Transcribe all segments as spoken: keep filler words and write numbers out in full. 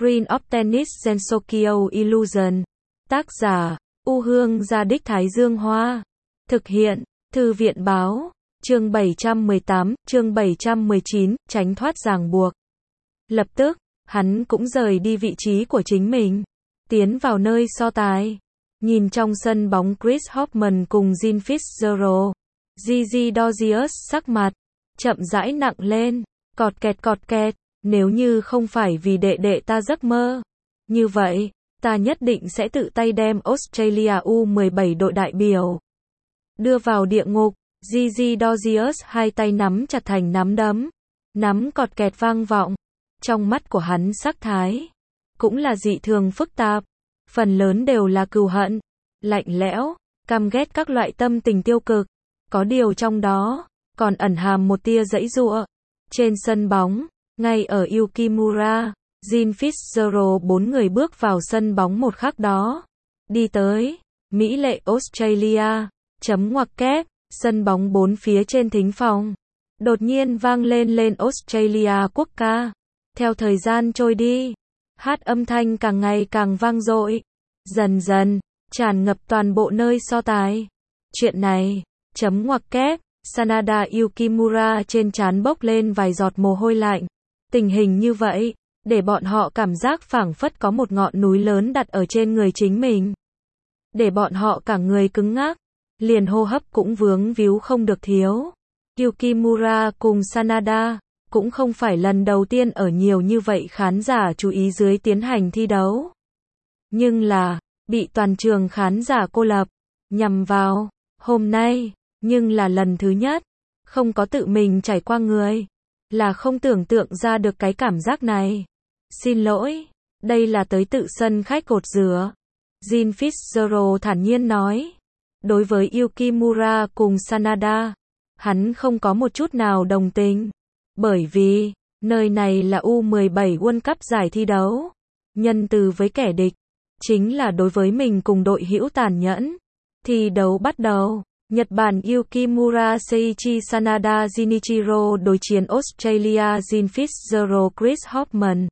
Green of Tennis Sensokyo Illusion. Tác giả, U Hương Gia Đích Thái Dương Hoa. Thực hiện, Thư viện Báo. Chương bảy trăm mười tám, chương bảy trăm mười chín, tránh thoát ràng buộc. Lập tức, hắn cũng rời đi vị trí của chính mình, tiến vào nơi so tài. Nhìn trong sân bóng Chris Hoffman cùng Jean Fitzgerald, Gigi Dorius sắc mặt chậm rãi nặng lên, cọt kẹt cọt kẹt, nếu như không phải vì đệ đệ ta giấc mơ như vậy, ta nhất định sẽ tự tay đem Australia U mười bảy đội đại biểu đưa vào địa ngục. Gigi Dorius hai tay nắm chặt thành nắm đấm, nắm cọt kẹt vang vọng. Trong mắt của hắn sắc thái cũng là dị thường phức tạp, phần lớn đều là cừu hận, lạnh lẽo, căm ghét các loại tâm tình tiêu cực, có điều trong đó còn ẩn hàm một tia giãy giụa. Trên sân bóng, ngay ở Yukimura, Jean Fitzgerald bốn người bước vào sân bóng một khắc đó, đi tới mỹ lệ Australia, chấm ngoặc kép, sân bóng bốn phía trên thính phòng đột nhiên vang lên lên Australia quốc ca. Theo thời gian trôi đi, hát âm thanh càng ngày càng vang dội, dần dần tràn ngập toàn bộ nơi so tài. Chuyện này, chấm ngoặc kép, Sanada Yukimura trên trán bốc lên vài giọt mồ hôi lạnh. Tình hình như vậy, để bọn họ cảm giác phảng phất có một ngọn núi lớn đặt ở trên người chính mình. Để bọn họ cả người cứng ngắc, liền hô hấp cũng vướng víu không được thiếu. Yukimura cùng Sanada cũng không phải lần đầu tiên ở nhiều như vậy khán giả chú ý dưới tiến hành thi đấu. Nhưng là, bị toàn trường khán giả cô lập, nhằm vào, hôm nay, nhưng là lần thứ nhất, không có tự mình trải qua người, là không tưởng tượng ra được cái cảm giác này. Xin lỗi, đây là tới tự sân khách cột rửa. Jean Fitzgerald thản nhiên nói. Đối với Yukimura cùng Sanada, hắn không có một chút nào đồng tình. Bởi vì, nơi này là U mười bảy World Cup giải thi đấu. Nhân từ với kẻ địch, chính là đối với mình cùng đội hữu tàn nhẫn. Thi đấu bắt đầu. Nhật Bản Yukimura Seiichi Sanada Jinichiro đối chiến Australia Jean Fitzgerald Chris Hoffman.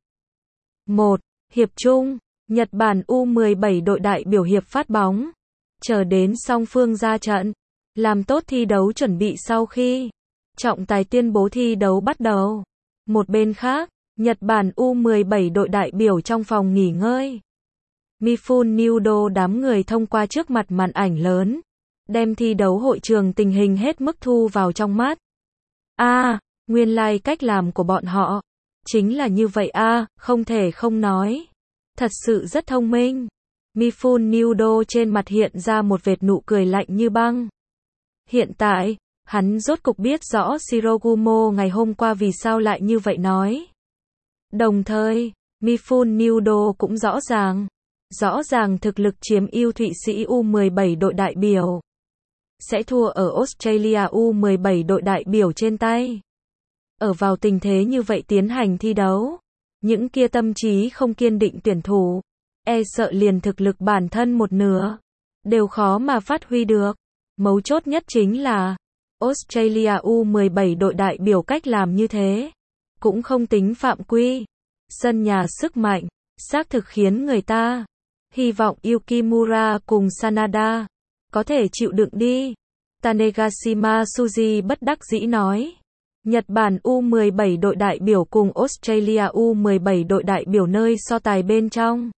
một. Hiệp chung, Nhật Bản U mười bảy đội đại biểu hiệp phát bóng. Chờ đến song phương ra trận, làm tốt thi đấu chuẩn bị sau khi trọng tài tuyên bố thi đấu bắt đầu. Một bên khác, Nhật Bản U mười bảy đội đại biểu trong phòng nghỉ ngơi. Mifune Nudo đám người thông qua trước mặt màn ảnh lớn, đem thi đấu hội trường tình hình hết mức thu vào trong mắt. A, à, nguyên lai like cách làm của bọn họ chính là như vậy a, à, không thể không nói. Thật sự rất thông minh. Mifune Nudo trên mặt hiện ra một vệt nụ cười lạnh như băng. Hiện tại, hắn rốt cục biết rõ Shirogumo ngày hôm qua vì sao lại như vậy nói. Đồng thời, Mifune Nudo cũng rõ ràng, rõ ràng thực lực chiếm ưu Thụy Sĩ U mười bảy đội đại biểu sẽ thua ở Australia U mười bảy đội đại biểu trên tay. Ở vào tình thế như vậy tiến hành thi đấu, những kia tâm trí không kiên định tuyển thủ, e sợ liền thực lực bản thân một nửa đều khó mà phát huy được. Mấu chốt nhất chính là Australia U mười bảy đội đại biểu cách làm như thế cũng không tính phạm quy. Sân nhà sức mạnh, xác thực khiến người ta hy vọng Yukimura cùng Sanada có thể chịu đựng đi. Tanegashima Suji bất đắc dĩ nói. Nhật Bản U mười bảy đội đại biểu cùng Australia U mười bảy đội đại biểu nơi so tài bên trong.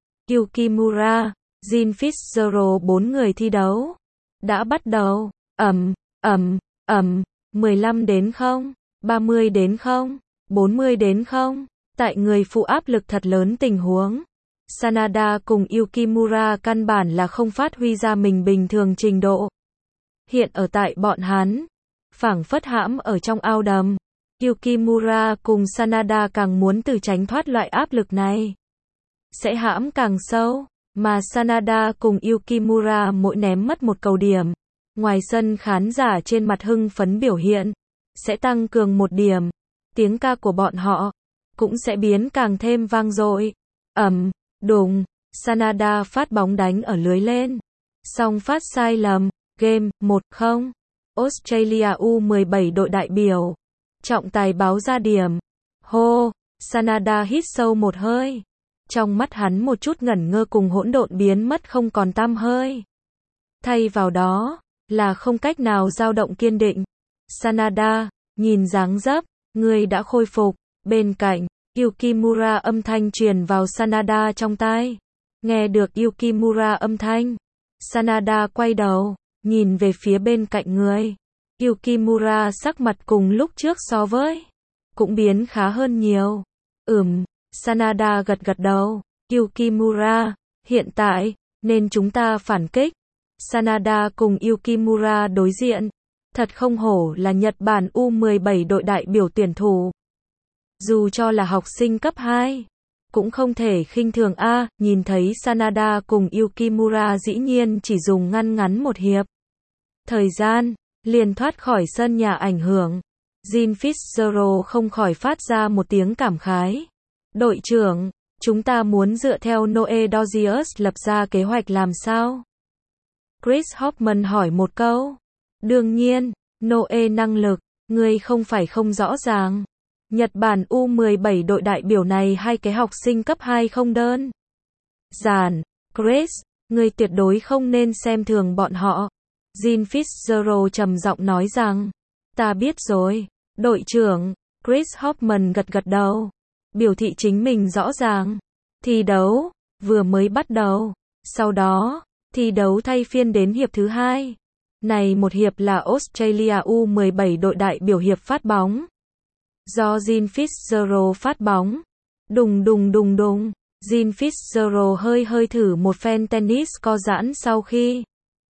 Yukimura, Jean Fitzgerald bốn người thi đấu đã bắt đầu. Ầm, ầm, ầm, mười lăm đến không, ba mươi đến không, bốn mươi đến không. Tại người phụ áp lực thật lớn tình huống, Sanada cùng Yukimura căn bản là không phát huy ra mình bình thường trình độ. Hiện ở tại bọn hắn, phảng phất hãm ở trong ao đầm. Yukimura cùng Sanada càng muốn từ tránh thoát loại áp lực này, sẽ hãm càng sâu, mà Sanada cùng Yukimura mỗi ném mất một cầu điểm, ngoài sân khán giả trên mặt hưng phấn biểu hiện sẽ tăng cường một điểm, tiếng ca của bọn họ cũng sẽ biến càng thêm vang dội. Ầm, đùng, Sanada phát bóng đánh ở lưới lên, song phát sai lầm, game một không. Australia U mười bảy đội đại biểu, trọng tài báo ra điểm. Hô, Sanada hít sâu một hơi, Trong mắt hắn một chút ngẩn ngơ cùng hỗn độn biến mất không còn tăm hơi. Thay vào đó, là không cách nào dao động kiên định. Sanada, nhìn dáng dấp, ngươi đã khôi phục. Bên cạnh, Yukimura âm thanh truyền vào Sanada trong tai. Nghe được Yukimura âm thanh, Sanada quay đầu, nhìn về phía bên cạnh người. Yukimura sắc mặt cùng lúc trước so với, cũng biến khá hơn nhiều. Ừm, Sanada gật gật đầu. Yukimura, hiện tại, nên chúng ta phản kích. Sanada cùng Yukimura đối diện. Thật không hổ là Nhật Bản U mười bảy đội đại biểu tuyển thủ. Dù cho là học sinh cấp hai, cũng không thể khinh thường a. Nhìn thấy Sanada cùng Yukimura dĩ nhiên chỉ dùng ngăn ngắn một hiệp thời gian, liền thoát khỏi sân nhà ảnh hưởng. Jin Fitzgerald không khỏi phát ra một tiếng cảm khái. Đội trưởng, chúng ta muốn dựa theo Noe Dodgers lập ra kế hoạch làm sao? Chris Hoffman hỏi một câu. Đương nhiên, Noe năng lực, ngươi không phải không rõ ràng. Nhật Bản U mười bảy đội đại biểu này hai cái học sinh cấp hai không đơn giản. Chris, ngươi tuyệt đối không nên xem thường bọn họ. Jin Fitzgerald trầm giọng nói rằng, ta biết rồi, đội trưởng. Chris Hoffman gật gật đầu, biểu thị chính mình rõ ràng. Thi đấu vừa mới bắt đầu, sau đó, thi đấu thay phiên đến hiệp thứ hai. Này một hiệp là Australia U mười bảy đội đại biểu hiệp phát bóng. Do Jin Fitzgerald phát bóng. Đùng đùng đùng đùng. Jin Fitzgerald hơi hơi thử một phen tennis co giãn sau khi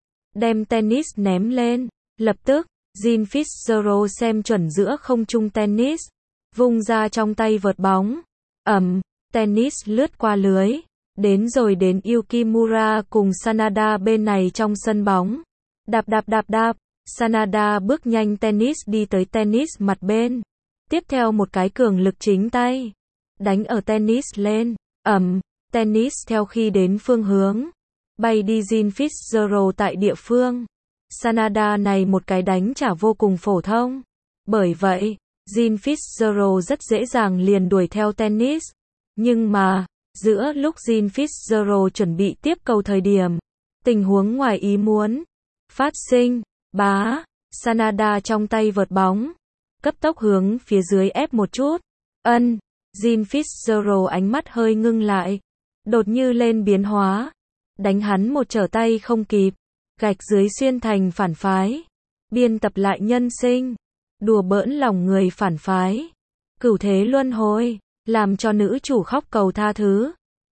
đem tennis ném lên. Lập tức, Jin Fitzgerald xem chuẩn giữa không trung tennis, vung ra trong tay vợt bóng. Ầm, tennis lướt qua lưới, đến rồi đến Yukimura cùng Sanada bên này trong sân bóng. Đạp đạp đạp đạp, Sanada bước nhanh tennis đi tới tennis mặt bên. Tiếp theo một cái cường lực chính tay, đánh ở tennis lên. Ầm, tennis theo khi đến phương hướng, bay đi. Jin Fitzgerald tại địa phương. Sanada này một cái đánh trả vô cùng phổ thông. Bởi vậy, Jin Fitzgerald rất dễ dàng liền đuổi theo tennis. Nhưng mà, giữa lúc Jin Fitzgerald chuẩn bị tiếp cầu thời điểm, tình huống ngoài ý muốn phát sinh. Bá, Sanada trong tay vợt bóng, cấp tốc hướng phía dưới ép một chút. Ân, Jin Fitzgerald ánh mắt hơi ngưng lại, đột như lên biến hóa, đánh hắn một trở tay không kịp, gạch dưới xuyên thành phản phái. Biên tập lại nhân sinh, đùa bỡn lòng người phản phái, cửu thế luân hồi, làm cho nữ chủ khóc cầu tha thứ.